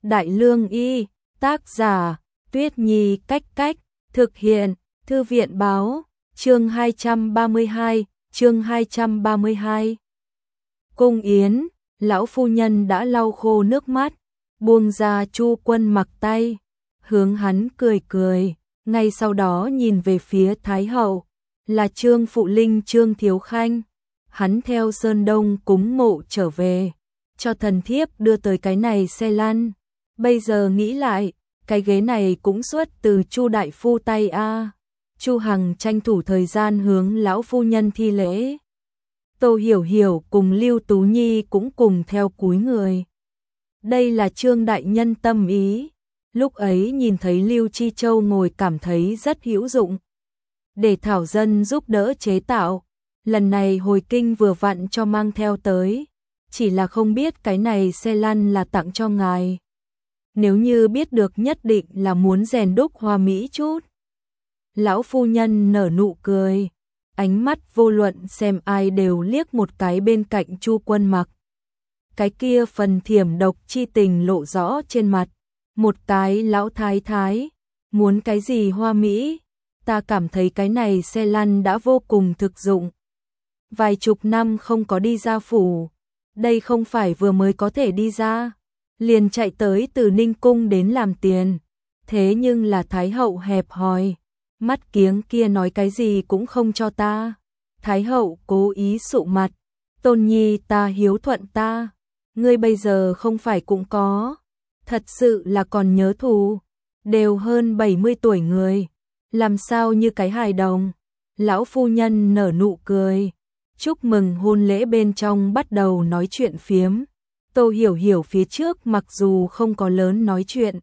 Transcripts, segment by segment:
Đại Lương Y, tác giả, Tuyết Nhi Cách Cách, thực hiện, Thư viện Báo, chương 232, chương 232. Cung yến, lão phu nhân đã lau khô nước mắt, buông ra Chu Quân Mặc tay, hướng hắn cười cười, ngay sau đó nhìn về phía Thái hậu, là Trương Phụ Linh Trương Thiếu Khanh. Hắn theo Sơn Đông cúng mộ trở về, cho thần thiếp đưa tới cái này xe lăn. Bây giờ nghĩ lại, cái ghế này cũng xuất từ Chu đại phu tay a. Chu Hằng tranh thủ thời gian hướng lão phu nhân thi lễ. Tô Hiểu Hiểu cùng Lưu Tú Nhi cũng cùng theo cúi người. Đây là Trương đại nhân tâm ý. Lúc ấy nhìn thấy Lưu Chi Châu ngồi cảm thấy rất hữu dụng. Để thảo dân giúp đỡ chế tạo. Lần này hồi kinh vừa vặn cho mang theo tới. Chỉ là không biết cái này xe lăn là tặng cho ngài. Nếu như biết được nhất định là muốn rèn đúc hoa mỹ chút. Lão phu nhân nở nụ cười. Ánh mắt vô luận xem ai đều liếc một cái bên cạnh Chu Quân Mặc. Cái kia phần thiểm độc chi tình lộ rõ trên mặt. Một cái lão thái thái. Muốn cái gì hoa mỹ? Ta cảm thấy cái này xe lăn đã vô cùng thực dụng. Vài chục năm không có đi ra phủ. Đây không phải vừa mới có thể đi ra. Liền chạy tới từ Ninh Cung đến làm tiền. Thế nhưng là Thái hậu hẹp hòi. Mắt kiếng kia nói cái gì cũng không cho ta. Thái hậu cố ý sụ mặt. Tôn nhi ta hiếu thuận ta. Ngươi bây giờ không phải cũng có. Thật sự là còn nhớ thù. Đều hơn 70 tuổi người. Làm sao như cái hài đồng. Lão phu nhân nở nụ cười. Chúc mừng hôn lễ bên trong bắt đầu nói chuyện phiếm. Tô Hiểu Hiểu phía trước mặc dù không có lớn nói chuyện.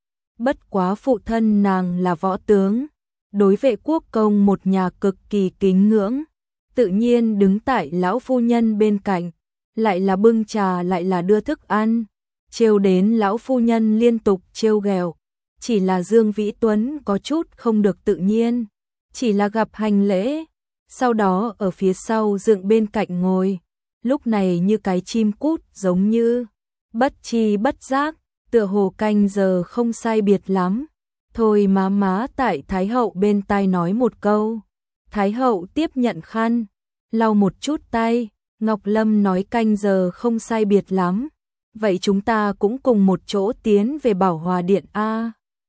Bất quá phụ thân nàng là võ tướng. Đối vệ quốc công một nhà cực kỳ kính ngưỡng. Tự nhiên đứng tại lão phu nhân bên cạnh. Lại là bưng trà lại là đưa thức ăn. Trêu đến lão phu nhân liên tục trêu ghẹo. Chỉ là Dương Vĩ Tuấn có chút không được tự nhiên. Chỉ là gặp hành lễ. Sau đó ở phía sau dựng bên cạnh ngồi. Lúc này như cái chim cút giống như. Bất chi bất giác. Tựa hồ canh giờ không sai biệt lắm. Thôi má tại Thái hậu bên tai nói một câu. Thái hậu tiếp nhận khăn. Lau một chút tay. Ngọc Lâm nói canh giờ không sai biệt lắm. Vậy chúng ta cũng cùng một chỗ tiến về Bảo Hòa Điện a.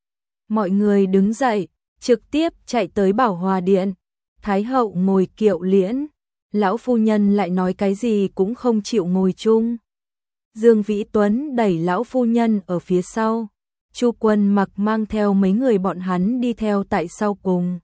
Mọi người đứng dậy. Trực tiếp chạy tới Bảo Hòa Điện. Thái hậu ngồi kiệu liễn. Lão phu nhân lại nói cái gì cũng không chịu ngồi chung. Dương Vĩ Tuấn đẩy lão phu nhân ở phía sau. Chu Quân Mặc mang theo mấy người bọn hắn đi theo tại sau cùng.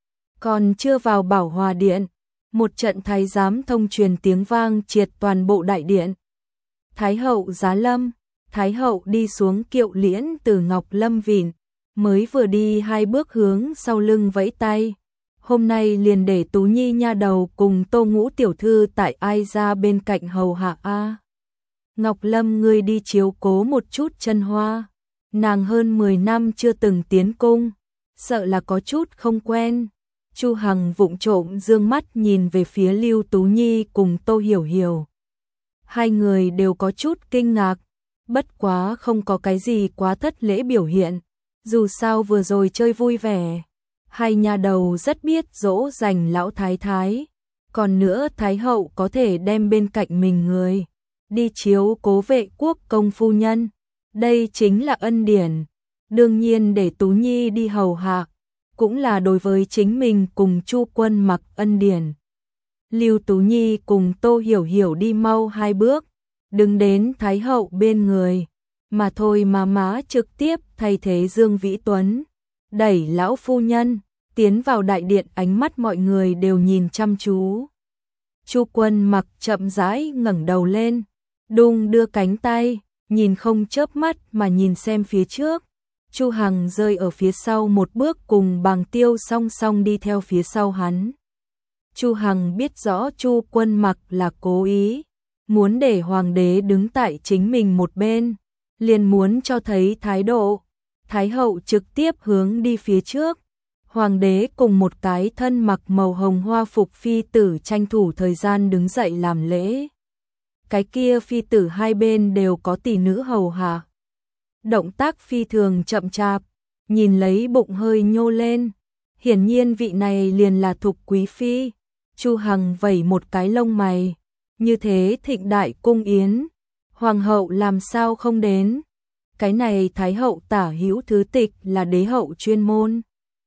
Còn chưa vào Bảo Hòa Điện, một trận thái giám thông truyền tiếng vang triệt toàn bộ đại điện. Thái hậu giá lâm, Thái hậu đi xuống kiệu liễn từ Ngọc Lâm Vịn, mới vừa đi 2 bước hướng sau lưng vẫy tay. Hôm nay liền để Tú Nhi nha đầu cùng Tô Ngũ tiểu thư tại ai ra bên cạnh hầu hạ a. Ngọc Lâm ngươi đi chiếu cố một chút Chân Hoa. Nàng hơn 10 năm chưa từng tiến cung, sợ là có chút không quen. Chu Hằng vụng trộm dương mắt nhìn về phía Lưu Tú Nhi cùng Tô Hiểu Hiểu. Hai người đều có chút kinh ngạc, bất quá không có cái gì quá thất lễ biểu hiện. Dù sao vừa rồi chơi vui vẻ. Hai nhà đầu rất biết dỗ dành lão thái thái. Còn nữa Thái hậu có thể đem bên cạnh mình người. Đi chiếu cố vệ quốc công phu nhân. Đây chính là ân điển. Đương nhiên để Tú Nhi đi hầu hạ. Cũng là đối với chính mình cùng Chu Quân Mặc ân điển. Lưu Tú Nhi cùng Tô Hiểu Hiểu đi mau 2 bước. Đứng đến Thái hậu bên người. Mà thôi má trực tiếp thay thế Dương Vĩ Tuấn. Đẩy lão phu nhân. Tiến vào đại điện ánh mắt mọi người đều nhìn chăm chú. Chu Quân Mặc chậm rãi ngẩng đầu lên. Đung đưa cánh tay. Nhìn không chớp mắt mà nhìn xem phía trước. Chu Hằng rơi ở phía sau một bước cùng Bàng Tiêu song song đi theo phía sau hắn. Chu Hằng biết rõ Chu Quân Mặc là cố ý. Muốn để hoàng đế đứng tại chính mình một bên. Liền muốn cho thấy thái độ. Thái hậu trực tiếp hướng đi phía trước. Hoàng đế cùng một cái thân mặc màu hồng hoa phục phi tử tranh thủ thời gian đứng dậy làm lễ. Cái kia phi tử hai bên đều có tỷ nữ hầu hạ. động tác phi thường chậm chạp, nhìn lấy bụng hơi nhô lên. Hiển nhiên vị này liền là Thục quý phi. Chu Hằng vẩy một cái lông mày, như thế thịnh đại cung yến, hoàng hậu làm sao không đến? Cái này thái hậu tả hữu thứ tịch là đế hậu chuyên môn.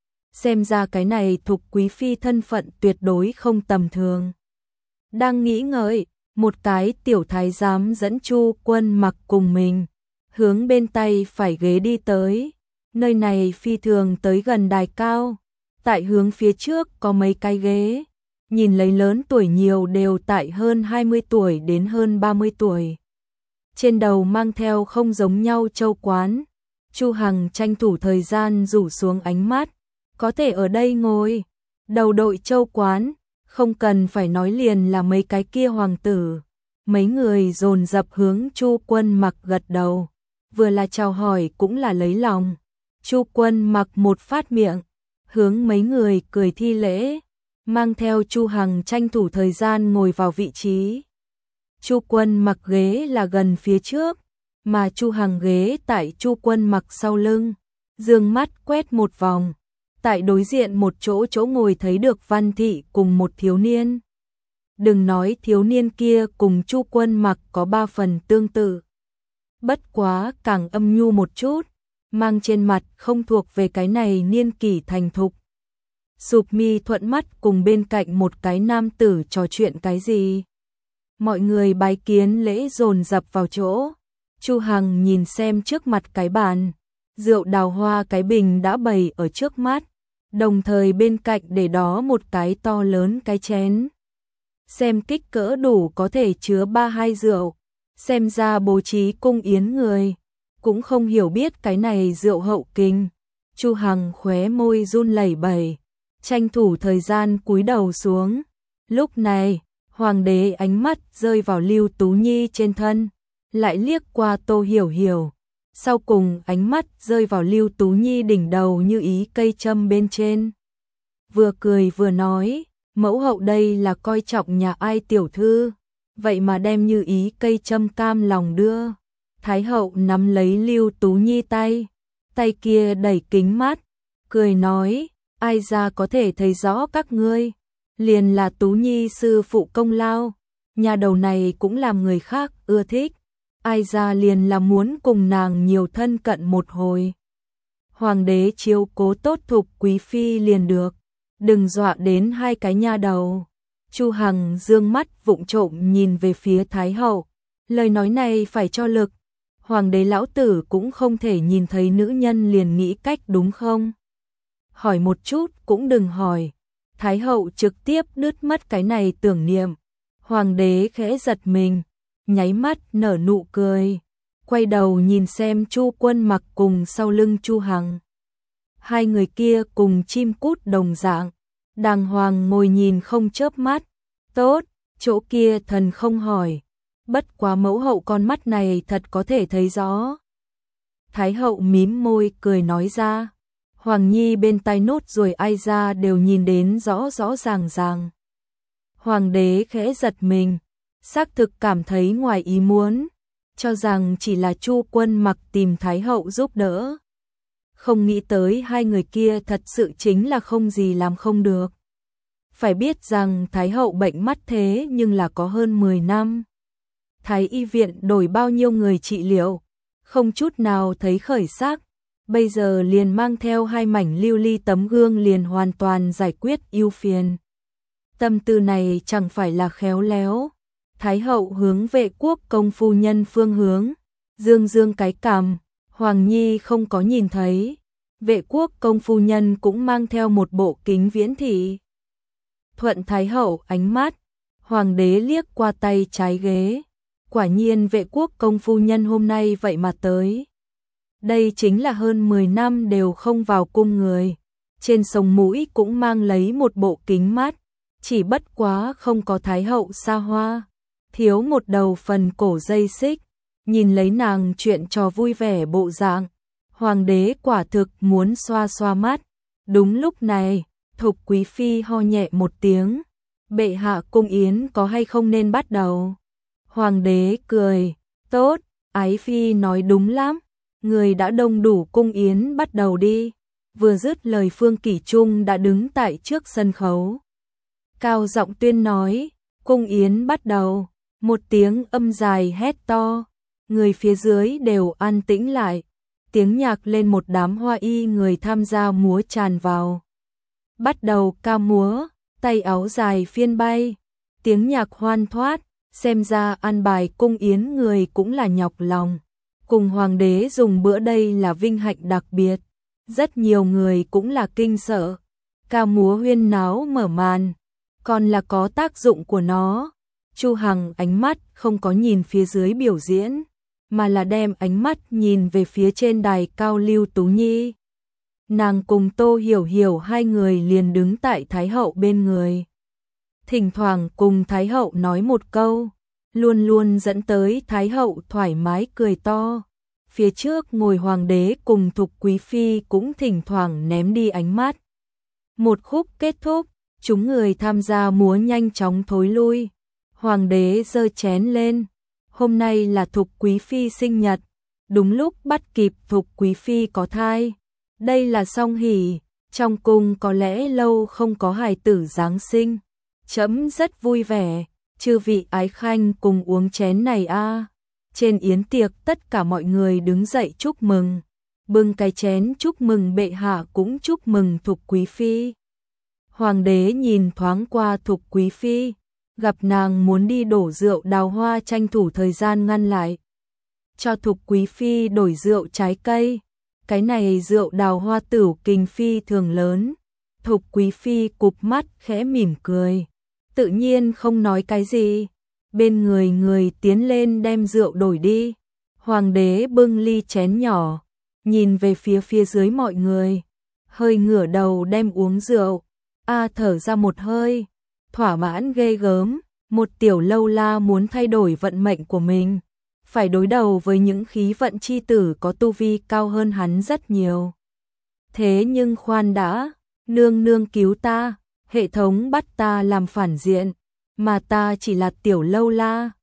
Xem ra cái này Thục quý phi thân phận tuyệt đối không tầm thường. Đang nghĩ ngợi, một cái tiểu thái giám dẫn Chu Quân Mặc cùng mình, hướng bên tay phải ghế đi tới. Nơi này phi thường tới gần đài cao, tại hướng phía trước có mấy cái ghế, nhìn lấy lớn tuổi nhiều đều tại hơn 20 tuổi đến hơn 30 tuổi. Trên đầu mang theo không giống nhau châu quán. Chu Hằng tranh thủ thời gian rủ xuống ánh mắt, có thể ở đây ngồi, đầu đội châu quán, không cần phải nói liền là mấy cái kia hoàng tử. Mấy người dồn dập hướng Chu Quân Mặc gật đầu, vừa là chào hỏi cũng là lấy lòng. Chu Quân Mặc một phát miệng, hướng mấy người cười thi lễ, mang theo Chu Hằng tranh thủ thời gian ngồi vào vị trí. Chu Quân Mặc ghế là gần phía trước, mà Chu Hằng ghế tại Chu Quân Mặc sau lưng. Dương mắt quét một vòng, tại đối diện một chỗ ngồi thấy được Văn Thị cùng một thiếu niên. Đừng nói thiếu niên kia cùng Chu Quân Mặc có 3 phần tương tự, bất quá càng âm nhu một chút, mang trên mặt không thuộc về cái này niên kỷ thành thục. Sụp mi thuận mắt cùng bên cạnh một cái nam tử trò chuyện cái gì. Mọi người bái kiến lễ dồn dập vào chỗ. Chu Hằng nhìn xem trước mặt cái bàn, rượu đào hoa cái bình đã bày ở trước mắt, đồng thời bên cạnh để đó một cái to lớn cái chén. Xem kích cỡ đủ có thể chứa 3-2 rượu, xem ra bố trí cung yến người, cũng không hiểu biết cái này rượu hậu kinh. Chu Hằng khóe môi run lẩy bẩy, tranh thủ thời gian cúi đầu xuống. Lúc này, hoàng đế ánh mắt rơi vào Lưu Tú Nhi trên thân, lại liếc qua Tô Hiểu Hiểu, sau cùng ánh mắt rơi vào Lưu Tú Nhi đỉnh đầu như ý cây châm bên trên. Vừa cười vừa nói, mẫu hậu đây là coi trọng nhà ai tiểu thư, vậy mà đem như ý cây châm cam lòng đưa. Thái hậu nắm lấy Lưu Tú Nhi tay kia đẩy kính mắt, cười nói, ai ra có thể thấy rõ các ngươi, liền là Tú Nhi sư phụ công lao, nhà đầu này cũng làm người khác ưa thích, ai ra liền là muốn cùng nàng nhiều thân cận một hồi. Hoàng đế chiếu cố tốt Thục quý phi liền được, đừng dọa đến hai cái nha đầu. Chu Hằng dương mắt vụng trộm nhìn về phía Thái hậu, lời nói này phải cho lực. Hoàng đế lão tử cũng không thể nhìn thấy nữ nhân liền nghĩ cách đúng không? Hỏi một chút cũng đừng hỏi. Thái hậu trực tiếp đứt mất cái này tưởng niệm. Hoàng đế khẽ giật mình, nháy mắt nở nụ cười, quay đầu nhìn xem Chu Quân Mặc cùng sau lưng Chu Hằng. Hai người kia cùng chim cút đồng dạng, đàng hoàng ngồi nhìn không chớp mắt. Tốt, chỗ kia thần không hỏi, bất quá mẫu hậu con mắt này thật có thể thấy rõ. Thái hậu mím môi cười nói ra. Hoàng Nhi bên tai nốt rồi ai ra đều nhìn đến rõ rõ ràng ràng. Hoàng đế khẽ giật mình, xác thực cảm thấy ngoài ý muốn, cho rằng chỉ là Chu Quân Mặc tìm Thái hậu giúp đỡ. Không nghĩ tới hai người kia thật sự chính là không gì làm không được. Phải biết rằng Thái hậu bệnh mắt thế nhưng là có hơn 10 năm. Thái y viện đổi bao nhiêu người trị liệu, không chút nào thấy khởi sắc. Bây giờ liền mang theo 2 mảnh lưu ly tấm gương liền hoàn toàn giải quyết ưu phiền. Tâm tư này chẳng phải là khéo léo. Thái hậu hướng Vệ Quốc công phu nhân phương hướng, dương cái cằm, Hoàng Nhi không có nhìn thấy. Vệ Quốc công phu nhân cũng mang theo một bộ kính viễn thị. Thuận Thái hậu ánh mắt, Hoàng đế liếc qua tay trái ghế. Quả nhiên Vệ Quốc công phu nhân hôm nay vậy mà tới. Đây chính là hơn 10 năm đều không vào cung người. Trên sống mũi cũng mang lấy một bộ kính mắt, chỉ bất quá không có Thái hậu xa hoa, thiếu một đầu phần cổ dây xích. Nhìn lấy nàng chuyện trò vui vẻ bộ dạng, Hoàng đế quả thực muốn xoa xoa mắt. Đúng lúc này, Thục quý phi ho nhẹ một tiếng, bệ hạ cung yến có hay không nên bắt đầu? Hoàng đế cười, tốt, ái phi nói đúng lắm, người đã đông đủ, cung yến bắt đầu đi. Vừa dứt lời Phương Kỷ Trung đã đứng tại trước sân khấu. Cao giọng tuyên nói, cung yến bắt đầu. Một tiếng âm dài hét to, người phía dưới đều an tĩnh lại. Tiếng nhạc lên, một đám hoa y người tham gia múa tràn vào. Bắt đầu ca múa, tay áo dài phiên bay. Tiếng nhạc hoan thoát, xem ra an bài cung yến người cũng là nhọc lòng. Cùng hoàng đế dùng bữa đây là vinh hạnh đặc biệt. Rất nhiều người cũng là kinh sợ. Ca múa huyên náo mở màn, còn là có tác dụng của nó. Chu Hằng ánh mắt không có nhìn phía dưới biểu diễn, mà là đem ánh mắt nhìn về phía trên đài cao Lưu Tú Nhi. Nàng cùng Tô Hiểu Hiểu hai người liền đứng tại Thái hậu bên người. Thỉnh thoảng cùng Thái hậu nói một câu, luôn luôn dẫn tới Thái hậu thoải mái cười to. Phía trước ngồi hoàng đế cùng Thục Quý Phi cũng thỉnh thoảng ném đi ánh mắt. Một khúc kết thúc, chúng người tham gia múa nhanh chóng thối lui. Hoàng đế giơ chén lên. Hôm nay là Thục Quý Phi sinh nhật, đúng lúc bắt kịp Thục Quý Phi có thai. Đây là song hỷ, trong cung có lẽ lâu không có hài tử Giáng sinh. Trẫm rất vui vẻ, chư vị ái khanh cùng uống chén này a. Trên yến tiệc tất cả mọi người đứng dậy chúc mừng, bưng cái chén chúc mừng bệ hạ cũng chúc mừng Thục Quý Phi. Hoàng đế nhìn thoáng qua Thục Quý Phi, gặp nàng muốn đi đổ rượu đào hoa, tranh thủ thời gian ngăn lại. Cho Thục Quý Phi đổi rượu trái cây, cái này rượu đào hoa tửu kình phi thường lớn. Thục Quý Phi cụp mắt khẽ mỉm cười, tự nhiên không nói cái gì. Bên người tiến lên đem rượu đổi đi. Hoàng đế bưng ly chén nhỏ, nhìn về phía dưới mọi người, hơi ngửa đầu đem uống rượu. Thở ra một hơi, thỏa mãn ghê gớm. Một tiểu lâu la muốn thay đổi vận mệnh của mình, phải đối đầu với những khí vận chi tử có tu vi cao hơn hắn rất nhiều. Thế nhưng khoan đã, nương nương cứu ta, hệ thống bắt ta làm phản diện, mà ta chỉ là tiểu lâu la,